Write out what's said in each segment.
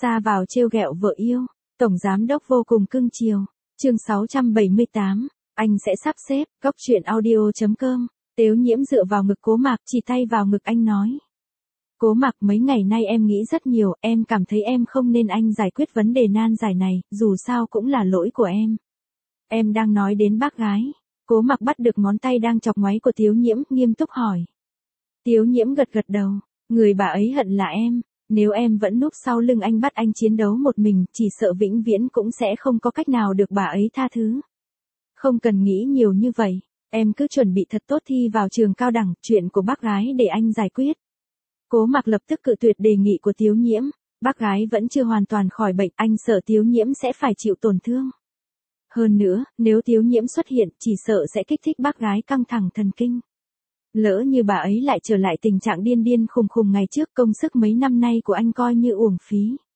Xa vào trêu ghẹo vợ yêu, tổng giám đốc vô cùng cưng chiều. Chương 678, anh sẽ sắp xếp. Góc truyện audio.com. Tếu Nhiễm dựa vào ngực Cố Mạc, chỉ tay vào ngực anh nói. Cố Mạc, mấy ngày nay em nghĩ rất nhiều, em cảm thấy em không nên anh giải quyết vấn đề nan giải này, dù sao cũng là lỗi của em. Em đang nói đến bác gái. Cố Mạc bắt được ngón tay đang chọc ngoáy của Tếu Nhiễm, nghiêm túc hỏi. Tếu Nhiễm gật gật đầu, người bà ấy hận là em. Nếu em vẫn núp sau lưng anh bắt anh chiến đấu một mình, chỉ sợ vĩnh viễn cũng sẽ không có cách nào được bà ấy tha thứ. Không cần nghĩ nhiều như vậy, em cứ chuẩn bị thật tốt thi vào trường cao đẳng, chuyện của bác gái để anh giải quyết. Cố Mạc lập tức cự tuyệt đề nghị của Tếu Nhiễm, bác gái vẫn chưa hoàn toàn khỏi bệnh, anh sợ Tếu Nhiễm sẽ phải chịu tổn thương. Hơn nữa, nếu Tếu Nhiễm xuất hiện, chỉ sợ sẽ kích thích bác gái căng thẳng thần kinh. Lỡ như bà ấy lại trở lại tình trạng điên điên khùng khùng ngày trước, công sức mấy năm nay của anh coi như uổng phí.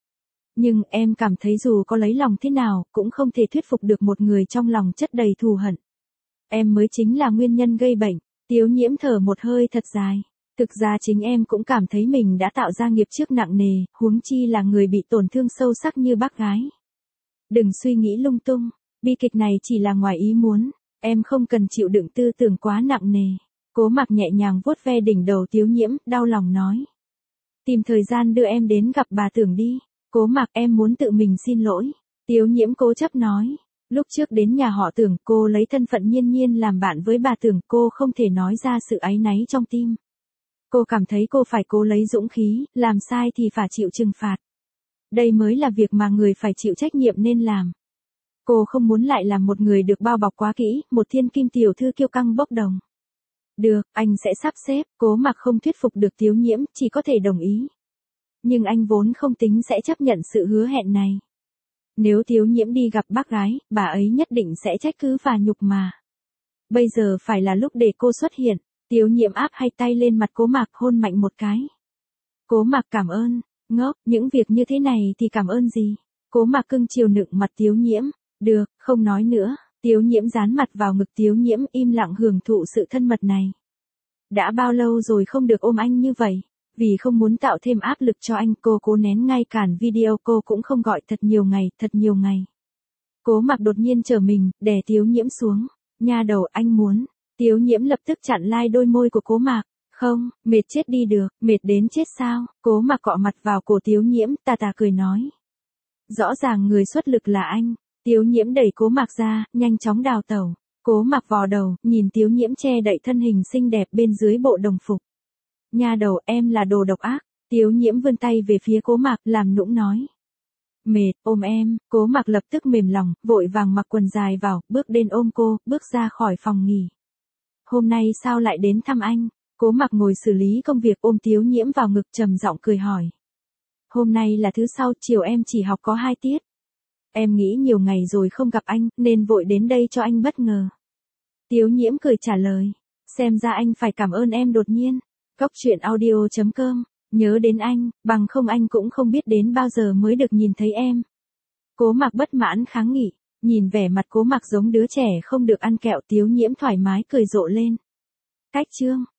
Nhưng em cảm thấy dù có lấy lòng thế nào, cũng không thể thuyết phục được một người trong lòng chất đầy thù hận. Em mới chính là nguyên nhân gây bệnh. Tếu Nhiễm thở một hơi thật dài. Thực ra chính em cũng cảm thấy mình đã tạo ra nghiệp chướng nặng nề, huống chi là người bị tổn thương sâu sắc như bác gái. Đừng suy nghĩ lung tung, bi kịch này chỉ là ngoài ý muốn, em không cần chịu đựng tư tưởng quá nặng nề. Cố Mạc nhẹ nhàng vuốt ve đỉnh đầu Tếu Nhiễm, đau lòng nói. Tìm thời gian đưa em đến gặp bà Tưởng đi. Cố Mạc, em muốn tự mình xin lỗi. Tếu Nhiễm cố chấp nói. Lúc trước đến nhà họ Tưởng, cô lấy thân phận Nhiên Nhiên làm bạn với bà Tưởng, cô không thể nói ra sự áy náy trong tim. Cô cảm thấy cô phải cố lấy dũng khí, làm sai thì phải chịu trừng phạt. Đây mới là việc mà người phải chịu trách nhiệm nên làm. Cô không muốn lại là một người được bao bọc quá kỹ, một thiên kim tiểu thư kiêu căng bốc đồng. Được, anh sẽ sắp xếp. Cố Mạc không thuyết phục được Tếu Nhiễm, chỉ có thể đồng ý. Nhưng anh vốn không tính sẽ chấp nhận sự hứa hẹn này. Nếu Tếu Nhiễm đi gặp bác gái, bà ấy nhất định sẽ trách cứ và nhục mà. Bây giờ phải là lúc để cô xuất hiện. Tếu Nhiễm áp hai tay lên mặt Cố Mạc, hôn mạnh một cái. Cố Mạc cảm ơn. Ngốc, những việc như thế này thì cảm ơn gì? Cố Mạc cưng chiều nựng mặt Tếu Nhiễm. Được, không nói nữa. Tếu Nhiễm dán mặt vào ngực Tếu Nhiễm, im lặng hưởng thụ sự thân mật này. Đã bao lâu rồi không được ôm anh như vậy? Vì không muốn tạo thêm áp lực cho anh, cô cố nén, ngay cản video cô cũng không gọi thật nhiều ngày. Cố Mạc đột nhiên trở mình, đè Tếu Nhiễm xuống. Nha đầu, anh muốn. Tếu Nhiễm lập tức chặn lai đôi môi của Cố Mạc. Không, mệt chết đi được, mệt đến chết sao? Cố Mạc cọ mặt vào cổ Tếu Nhiễm, tà tà cười nói. Rõ ràng người xuất lực là anh. Tếu Nhiễm đẩy Cố Mạc ra, nhanh chóng đào tẩu. Cố Mạc vò đầu, nhìn Tếu Nhiễm che đậy thân hình xinh đẹp bên dưới bộ đồng phục. Nha đầu, em là đồ độc ác. Tếu Nhiễm vươn tay về phía Cố Mạc, làm nũng nói. Mệt, ôm em. Cố Mạc lập tức mềm lòng, vội vàng mặc quần dài vào, bước đến ôm cô, bước ra khỏi phòng nghỉ. Hôm nay sao lại đến thăm anh? Cố Mạc ngồi xử lý công việc, ôm Tếu Nhiễm vào ngực, trầm giọng cười hỏi. Hôm nay là thứ Sáu, chiều em chỉ học có 2 tiết. Em nghĩ nhiều ngày rồi không gặp anh, nên vội đến đây cho anh bất ngờ. Tếu Nhiễm cười trả lời. Xem ra anh phải cảm ơn em đột nhiên. Góc truyện audio.com. Nhớ đến anh, bằng không anh cũng không biết đến bao giờ mới được nhìn thấy em. Cố Mạc bất mãn kháng nghị. Nhìn vẻ mặt Cố Mạc giống đứa trẻ không được ăn kẹo, Tếu Nhiễm thoải mái cười rộ lên. Cách chương.